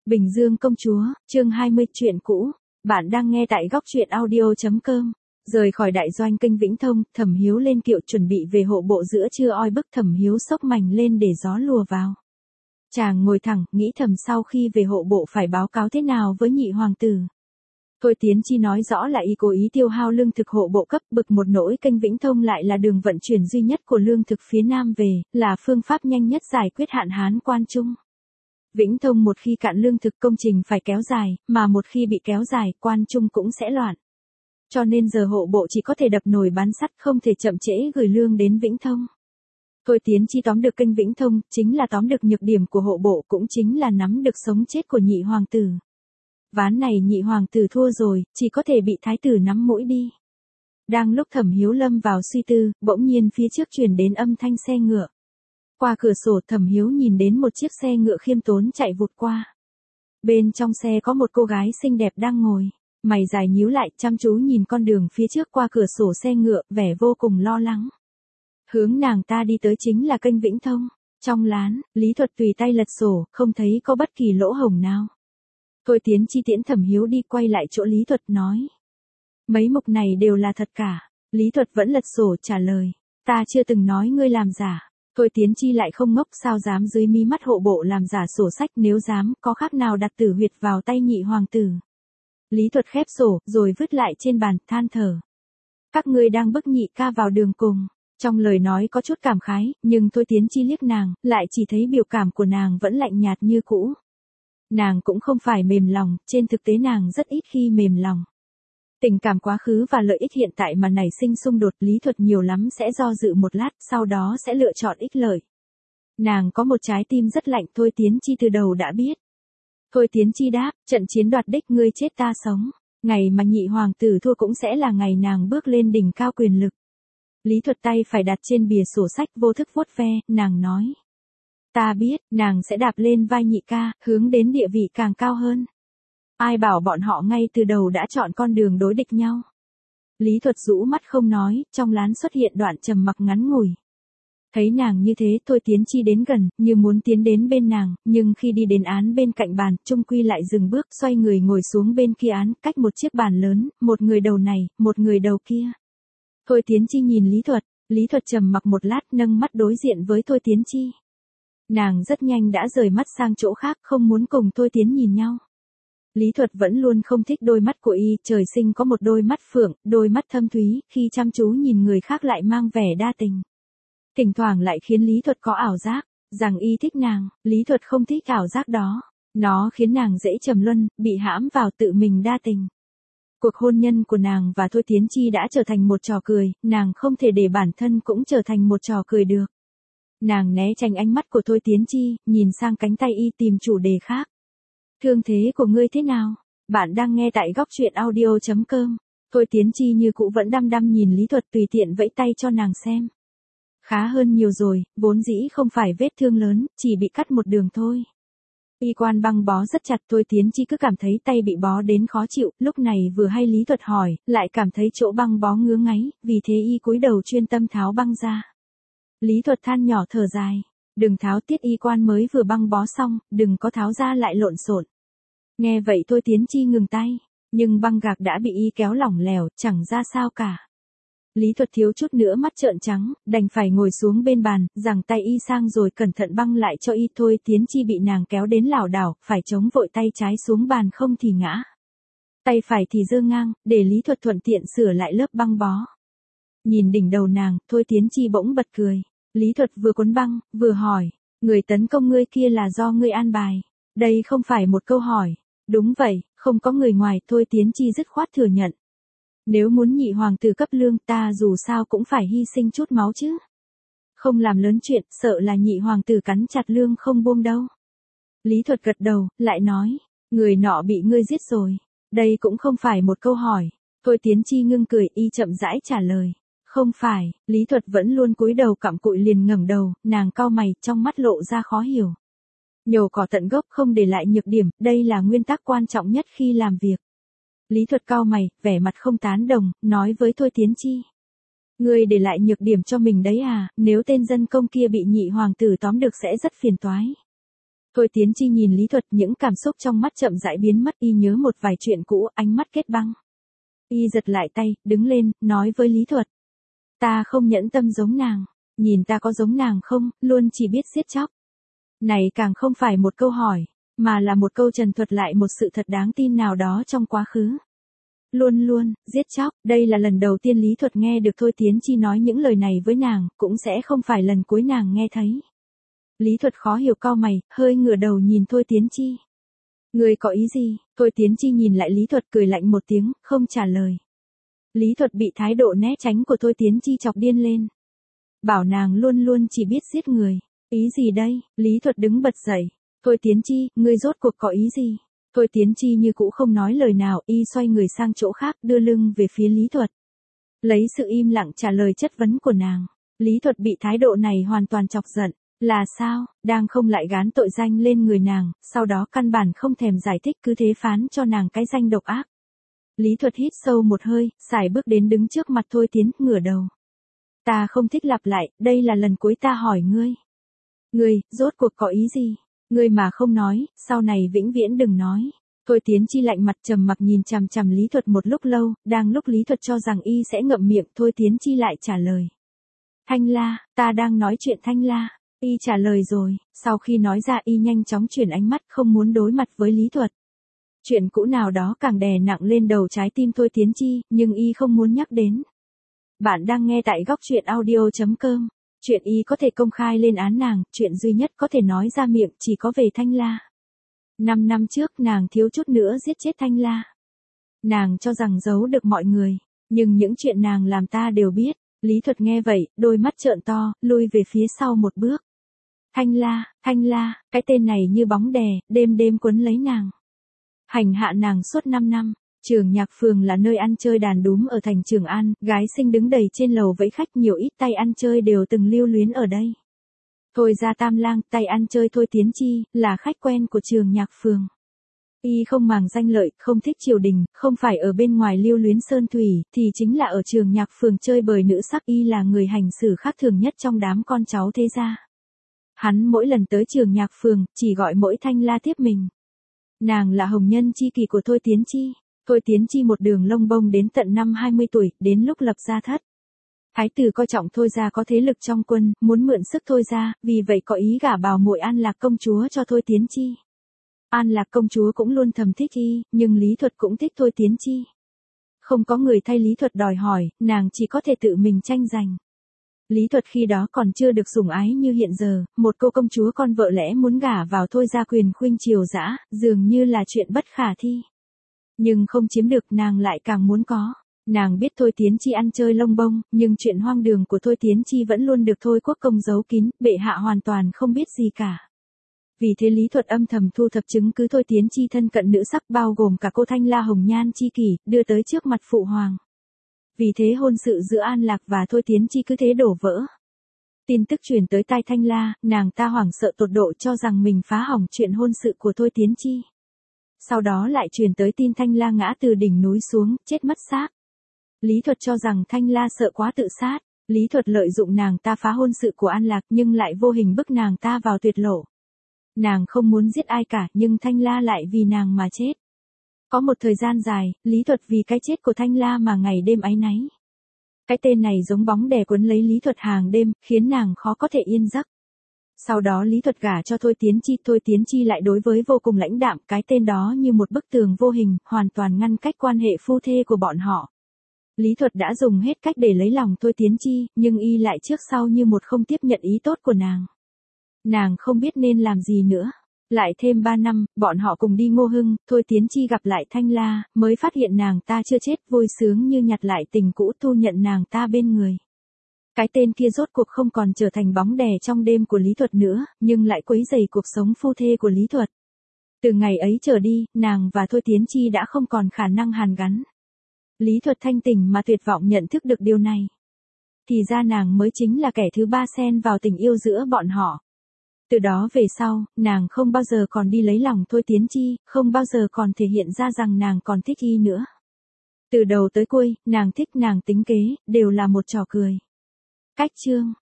Bình Dương công chúa, chương 20 chuyện cũ. Bạn đang nghe tại góc truyện audio.com. Rời khỏi đại doanh kênh Vĩnh Thông, Thẩm Hiếu lên kiệu chuẩn bị về hộ bộ. Giữa trưa oi bức, Thẩm Hiếu xốc mành lên để gió lùa vào. Chàng ngồi thẳng, nghĩ thầm sau khi về hộ bộ phải báo cáo thế nào với nhị hoàng tử. Thôi Tiến Chi nói rõ là y cố ý tiêu hao lương thực hộ bộ cấp, bực một nỗi kênh Vĩnh Thông lại là đường vận chuyển duy nhất của lương thực phía Nam về, là phương pháp nhanh nhất giải quyết hạn hán quan trung. Vĩnh Thông một khi cạn lương thực công trình phải kéo dài, mà một khi bị kéo dài, quan trung cũng sẽ loạn. Cho nên giờ hộ bộ chỉ có thể đập nồi bán sắt, không thể chậm trễ gửi lương đến Vĩnh Thông. Thôi Tiến Chi tóm được kênh Vĩnh Thông, chính là tóm được nhược điểm của hộ bộ, cũng chính là nắm được sống chết của nhị hoàng tử. Ván này nhị hoàng tử thua rồi, chỉ có thể bị thái tử nắm mũi đi. Đang lúc Thẩm Hiếu lâm vào suy tư, bỗng nhiên phía trước truyền đến âm thanh xe ngựa. Qua cửa sổ Thẩm Hiếu nhìn đến một chiếc xe ngựa khiêm tốn chạy vụt qua. Bên trong xe có một cô gái xinh đẹp đang ngồi, mày dài nhíu lại chăm chú nhìn con đường phía trước qua cửa sổ xe ngựa, vẻ vô cùng lo lắng. Hướng nàng ta đi tới chính là kênh Vĩnh Thông. Trong lán, Lý Thuật tùy tay lật sổ, không thấy có bất kỳ lỗ hổng nào. Thôi Tiến Chi tiễn Thẩm Hiếu đi, quay lại chỗ Lý Thuật nói. Mấy mục này đều là thật cả. Lý Thuật vẫn lật sổ trả lời. Ta chưa từng nói ngươi làm giả. Thôi Tiến Chi lại không ngốc, sao dám dưới mí mắt hộ bộ làm giả sổ sách, nếu dám, có khác nào đặt tử huyệt vào tay nhị hoàng tử. Lý Thuật khép sổ, rồi vứt lại trên bàn, than thở. Các ngươi đang bức nhị ca vào đường cùng. Trong lời nói có chút cảm khái, nhưng Thôi Tiến Chi liếc nàng, lại chỉ thấy biểu cảm của nàng vẫn lạnh nhạt như cũ. Nàng cũng không phải mềm lòng, trên thực tế nàng rất ít khi mềm lòng. Tình cảm quá khứ và lợi ích hiện tại mà nảy sinh xung đột, Lý Thuật nhiều lắm sẽ do dự một lát, sau đó sẽ lựa chọn ích lợi. Nàng có một trái tim rất lạnh, Thôi Tiến Chi từ đầu đã biết. Thôi Tiến Chi đáp, trận chiến đoạt đích ngươi chết ta sống. Ngày mà nhị hoàng tử thua cũng sẽ là ngày nàng bước lên đỉnh cao quyền lực. Lý Thuật tay phải đặt trên bìa sổ sách, vô thức vuốt ve, nàng nói. Ta biết, nàng sẽ đạp lên vai nhị ca, hướng đến địa vị càng cao hơn. Ai bảo bọn họ ngay từ đầu đã chọn con đường đối địch nhau. Lý Thuật rũ mắt không nói, trong lán xuất hiện đoạn trầm mặc ngắn ngủi. Thấy nàng như thế, Thôi Tiến Chi đến gần, như muốn tiến đến bên nàng, nhưng khi đi đến án bên cạnh bàn, chung quy lại dừng bước, xoay người ngồi xuống bên kia án, cách một chiếc bàn lớn, một người đầu này, một người đầu kia. Thôi Tiến Chi nhìn Lý Thuật trầm mặc một lát, nâng mắt đối diện với Thôi Tiến Chi. Nàng rất nhanh đã rời mắt sang chỗ khác, không muốn cùng Thôi Tiến nhìn nhau. Lý Thuật vẫn luôn không thích đôi mắt của y, trời sinh có một đôi mắt phượng, đôi mắt thâm thúy, khi chăm chú nhìn người khác lại mang vẻ đa tình. Thỉnh thoảng lại khiến Lý Thuật có ảo giác, rằng y thích nàng, Lý Thuật không thích ảo giác đó. Nó khiến nàng dễ trầm luân, bị hãm vào tự mình đa tình. Cuộc hôn nhân của nàng và Thôi Tiến Chi đã trở thành một trò cười, nàng không thể để bản thân cũng trở thành một trò cười được. Nàng né tránh ánh mắt của Thôi Tiến Chi, nhìn sang cánh tay y tìm chủ đề khác. Thương thế của ngươi thế nào? Bạn đang nghe tại góc truyện audio.com. Thôi Tiến Chi như cũ vẫn đăm đăm nhìn Lý Thuật, tùy tiện vẫy tay cho nàng xem. Khá hơn nhiều rồi, vốn dĩ không phải vết thương lớn, chỉ bị cắt một đường thôi. Y quan băng bó rất chặt, Thôi Tiến Chi cứ cảm thấy tay bị bó đến khó chịu, lúc này vừa hay Lý Thuật hỏi, lại cảm thấy chỗ băng bó ngứa ngáy, vì thế y cúi đầu chuyên tâm tháo băng ra. Lý Thuật than nhỏ thở dài, đừng tháo tiết, y quan mới vừa băng bó xong, đừng có tháo ra lại lộn xộn. Nghe vậy Thôi Tiến Chi ngừng tay, nhưng băng gạc đã bị y kéo lỏng lẻo, chẳng ra sao cả. Lý Thuật thiếu chút nữa mắt trợn trắng, đành phải ngồi xuống bên bàn, giằng tay y sang rồi cẩn thận băng lại cho y. Thôi Tiến Chi bị nàng kéo đến lảo đảo, phải chống vội tay trái xuống bàn không thì ngã. Tay phải thì giơ ngang, để Lý Thuật thuận tiện sửa lại lớp băng bó. Nhìn đỉnh đầu nàng, Thôi Tiến Chi bỗng bật cười. Lý Thuật vừa cuốn băng, vừa hỏi, người tấn công ngươi kia là do ngươi an bài. Đây không phải một câu hỏi. Đúng vậy, không có người ngoài, Thôi Tiến Chi dứt khoát thừa nhận. Nếu muốn nhị hoàng tử cấp lương, ta dù sao cũng phải hy sinh chút máu chứ. Không làm lớn chuyện, sợ là nhị hoàng tử cắn chặt lương không buông đâu. Lý Thuật gật đầu, lại nói, người nọ bị ngươi giết rồi. Đây cũng không phải một câu hỏi. Thôi Tiến Chi ngưng cười, y chậm rãi trả lời. Không phải, Lý Thuật vẫn luôn cúi đầu cặm cụi liền ngẩng đầu, nàng cau mày, trong mắt lộ ra khó hiểu. Nhổ cỏ tận gốc, không để lại nhược điểm, đây là nguyên tắc quan trọng nhất khi làm việc. Lý Thuật cau mày, vẻ mặt không tán đồng, nói với Thôi Tiến Chi. Ngươi để lại nhược điểm cho mình đấy à, nếu tên dân công kia bị nhị hoàng tử tóm được sẽ rất phiền toái. Thôi Tiến Chi nhìn Lý Thuật, những cảm xúc trong mắt chậm rãi biến mất, y nhớ một vài chuyện cũ, ánh mắt kết băng. Y giật lại tay, đứng lên, nói với Lý Thuật. Ta không nhẫn tâm giống nàng, nhìn ta có giống nàng không, luôn chỉ biết giết chóc. Này càng không phải một câu hỏi, mà là một câu trần thuật lại một sự thật đáng tin nào đó trong quá khứ. Luôn luôn, giết chóc, đây là lần đầu tiên Lý Thuật nghe được Thôi Tiến Chi nói những lời này với nàng, cũng sẽ không phải lần cuối nàng nghe thấy. Lý Thuật khó hiểu cau mày, hơi ngửa đầu nhìn Thôi Tiến Chi. Người có ý gì? Thôi Tiến Chi nhìn lại Lý Thuật cười lạnh một tiếng, không trả lời. Lý Thuật bị thái độ né tránh của Thôi Tiến Chi chọc điên lên. Bảo nàng luôn luôn chỉ biết giết người. Ý gì đây? Lý Thuật đứng bật dậy. Thôi Tiến Chi, ngươi rốt cuộc có ý gì? Thôi Tiến Chi như cũ không nói lời nào, y xoay người sang chỗ khác, đưa lưng về phía Lý Thuật. Lấy sự im lặng trả lời chất vấn của nàng. Lý Thuật bị thái độ này hoàn toàn chọc giận. Là sao? Đang không lại gán tội danh lên người nàng, sau đó căn bản không thèm giải thích, cứ thế phán cho nàng cái danh độc ác. Lý Thuật hít sâu một hơi, sải bước đến đứng trước mặt Thôi Tiến, ngửa đầu. Ta không thích lặp lại, đây là lần cuối ta hỏi ngươi. Ngươi, rốt cuộc có ý gì? Ngươi mà không nói, sau này vĩnh viễn đừng nói. Thôi Tiến Chi lạnh mặt trầm mặc nhìn chằm chằm Lý Thuật một lúc lâu, đang lúc Lý Thuật cho rằng y sẽ ngậm miệng, Thôi Tiến Chi lại trả lời. Thanh La, ta đang nói chuyện Thanh La. Y trả lời rồi, sau khi nói ra y nhanh chóng chuyển ánh mắt, không muốn đối mặt với Lý Thuật. Chuyện cũ nào đó càng đè nặng lên đầu trái tim Thôi Tiến Chi, nhưng y không muốn nhắc đến. Bạn đang nghe tại góc truyện audio.com. Chuyện y có thể công khai lên án nàng, chuyện duy nhất có thể nói ra miệng chỉ có về Thanh La. 5 năm trước nàng thiếu chút nữa giết chết Thanh La. Nàng cho rằng giấu được mọi người, nhưng những chuyện nàng làm ta đều biết. Lý Thuật nghe vậy, đôi mắt trợn to, lui về phía sau một bước. Thanh La, cái tên này như bóng đè, đêm đêm quấn lấy nàng. Hành hạ nàng suốt 5 năm. Trường Nhạc Phường là nơi ăn chơi đàn đúm ở thành Trường An, gái xinh đứng đầy trên lầu vẫy khách, nhiều ít tay ăn chơi đều từng lưu luyến ở đây. Thôi ra Tam Lang, tay ăn chơi Thôi Tiến Chi, là khách quen của Trường Nhạc Phường. Y không màng danh lợi, không thích triều đình, không phải ở bên ngoài lưu luyến sơn thủy, thì chính là ở Trường Nhạc Phường chơi bời nữ sắc. Y là người hành xử khác thường nhất trong đám con cháu thế gia. Hắn mỗi lần tới Trường Nhạc Phường, chỉ gọi mỗi Thanh La tiếp mình. Nàng là hồng nhân chi kỷ của Thôi Tiến Chi. Thôi Tiến Chi một đường lông bông đến tận năm 20 tuổi, đến lúc lập gia thất. Thái tử coi trọng Thôi gia có thế lực trong quân, muốn mượn sức Thôi gia, vì vậy có ý gả bảo muội An Lạc công chúa cho Thôi Tiến Chi. An Lạc công chúa cũng luôn thầm thích y, nhưng Lý Thuật cũng thích Thôi Tiến Chi. Không có người thay Lý Thuật đòi hỏi, nàng chỉ có thể tự mình tranh giành. Lý Thuật khi đó còn chưa được sủng ái như hiện giờ, một cô công chúa con vợ lẽ muốn gả vào Thôi gia quyền khuynh triều dã, dường như là chuyện bất khả thi. Nhưng không chiếm được nàng lại càng muốn có. Nàng biết Thôi Tiến Chi ăn chơi lông bông, nhưng chuyện hoang đường của Thôi Tiến Chi vẫn luôn được Thôi Quốc Công giấu kín, bệ hạ hoàn toàn không biết gì cả. Vì thế Lý Thuật âm thầm thu thập chứng cứ Thôi Tiến Chi thân cận nữ sắc, bao gồm cả cô Thanh La hồng nhan chi kỷ, đưa tới trước mặt phụ hoàng. Vì thế hôn sự giữa An Lạc và Thôi Tiến Chi cứ thế đổ vỡ. Tin tức truyền tới tai Thanh La, nàng ta hoảng sợ tột độ cho rằng mình phá hỏng chuyện hôn sự của Thôi Tiến Chi. Sau đó lại truyền tới tin Thanh La ngã từ đỉnh núi xuống, chết mất xác. Lý Thuật cho rằng Thanh La sợ quá tự sát. Lý Thuật lợi dụng nàng ta phá hôn sự của An Lạc nhưng lại vô hình bức nàng ta vào tuyệt lộ. Nàng không muốn giết ai cả, nhưng Thanh La lại vì nàng mà chết. Có một thời gian dài, Lý Thuật vì cái chết của Thanh La mà ngày đêm áy náy. Cái tên này giống bóng đè quấn lấy Lý Thuật hàng đêm, khiến nàng khó có thể yên giấc. Sau đó Lý Thuật gả cho Thôi Tiến Chi lại đối với vô cùng lãnh đạm, cái tên đó như một bức tường vô hình, hoàn toàn ngăn cách quan hệ phu thê của bọn họ. Lý Thuật đã dùng hết cách để lấy lòng Thôi Tiến Chi, nhưng y lại trước sau như một không tiếp nhận ý tốt của nàng. Nàng không biết nên làm gì nữa. Lại thêm 3 năm, bọn họ cùng đi Ngô Hưng, Thôi Tiến Chi gặp lại Thanh La, mới phát hiện nàng ta chưa chết, vui sướng như nhặt lại tình cũ, thu nhận nàng ta bên người. Cái tên kia rốt cuộc không còn trở thành bóng đè trong đêm của Lý Thuật nữa, nhưng lại quấy rầy cuộc sống phu thê của Lý Thuật. Từ ngày ấy trở đi, nàng và Thôi Tiến Chi đã không còn khả năng hàn gắn. Lý Thuật thanh tỉnh mà tuyệt vọng nhận thức được điều này. Thì ra nàng mới chính là kẻ thứ ba xen vào tình yêu giữa bọn họ. Từ đó về sau, nàng không bao giờ còn đi lấy lòng Thôi Tiến Chi, không bao giờ còn thể hiện ra rằng nàng còn thích y nữa. Từ đầu tới cuối, nàng thích nàng tính kế, đều là một trò cười. Cách chương